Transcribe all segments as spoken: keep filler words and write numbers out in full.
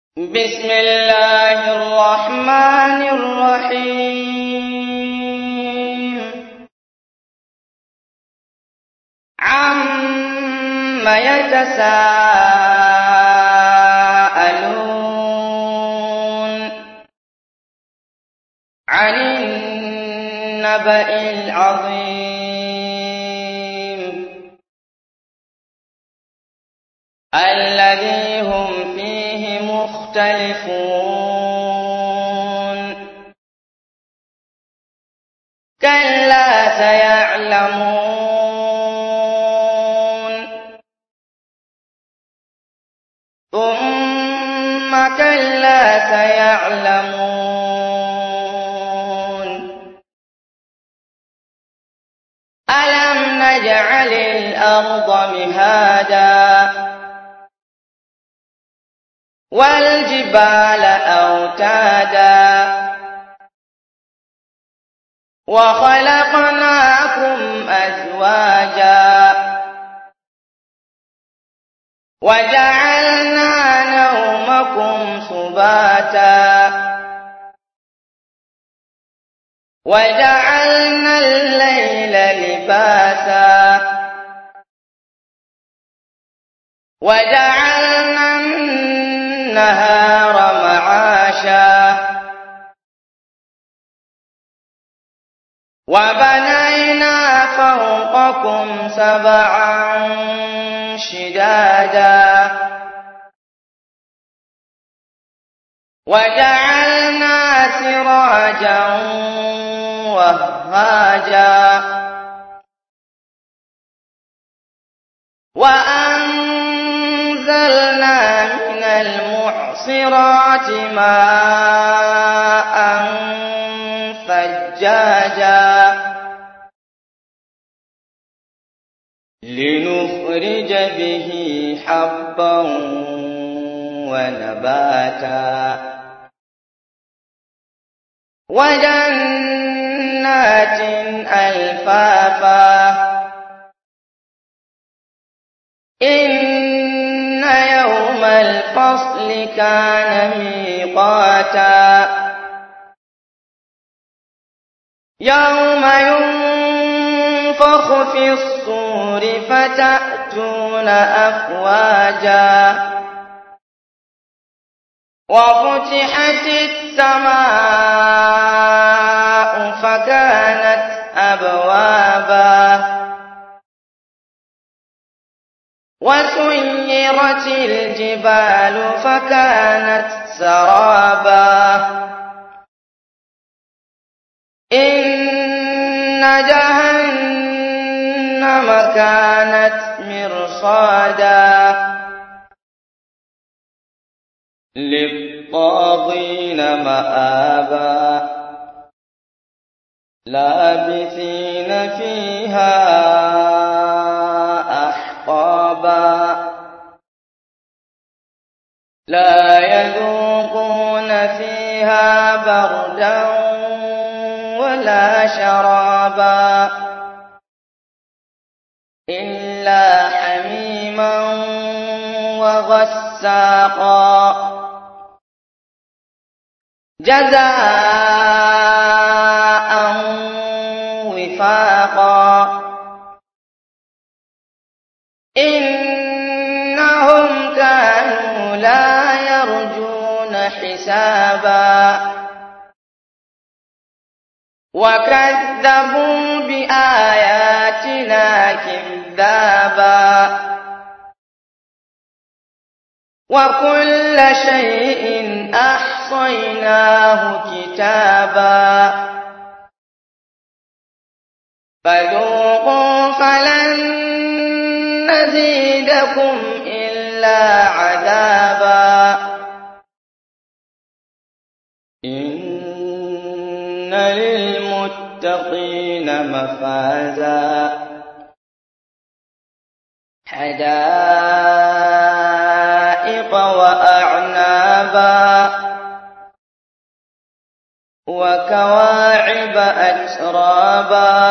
بسم الله الرحمن الرحيم عَمَّ يتساءلون عن النبأ العظيم الذي هم فيه مختلفون كلا سيعلمون ثم كلا سيعلمون ألم نجعل الأرض مهادا والجبال أوتادا وخلقناكم أزواجا وجعلنا نومكم سباتا وجعلنا الليل لباسا وجعلنا النهار معاشا وبنينا فوقكم سبعا شدادا وجعلنا سراجا وهاجا وأنزلنا من المعصرات ماء ثجاجا لنخرج به حبا ونباتا وجنات ألفافا إن يوم الفصل كان ميقاتا يوم ينفخ في الصور فتأتون أفواجا وفتحت السماء فكانت أبوابا وسيرت الجبال فكانت سرابا إن جهنم كانت مرصادا للطاغين مآبا لابثين فيها أحقابا لا يذوقون فيها بردا ولا شرابا إلا حميما وغساقا جزاء وفاقا إنهم كانوا لا يرجون حسابا وكذبوا بآياتنا كذابا وكل شيء أحصيناه كتابا فذوقوا فلن نزيدكم إلا عذابا إن للمتقين مفازا حدائق وأعنابا وكواعب أترابا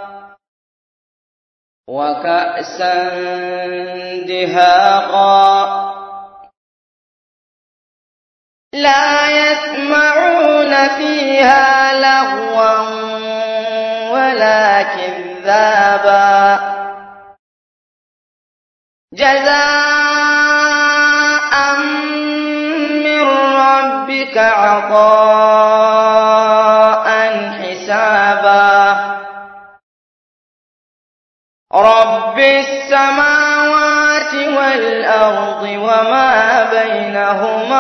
وكأسا دهاقا لا يسمعون فيها لغوا ولا كذابا جزاء من ربك عطاء حسابا رب السماوات والأرض وما بينهما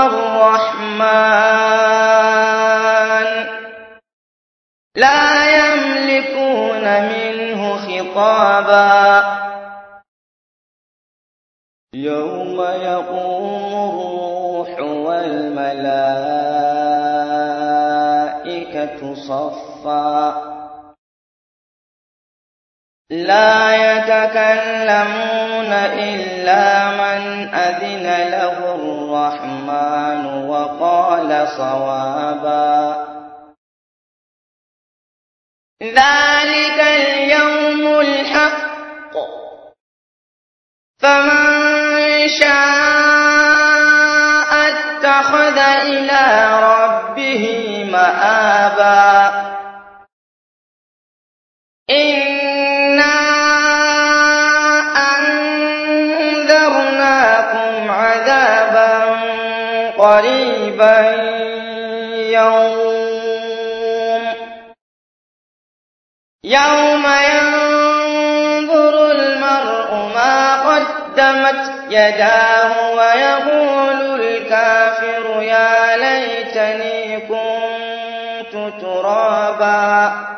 الرحمن لا يملكون منه خطابا يوم يقوم الروح والملائكة صفا لا يتكلمون إلا من أذن له الرحمن وقال صوابا ذلك اليوم الحق فمن شاء اتخذ إلى ربه مآبا إنا أنذرناكم عذابا قريبا يوم يوم ينظر المرء ما قدمت يداه ويقول الكافر يا ليتني كنت ترابا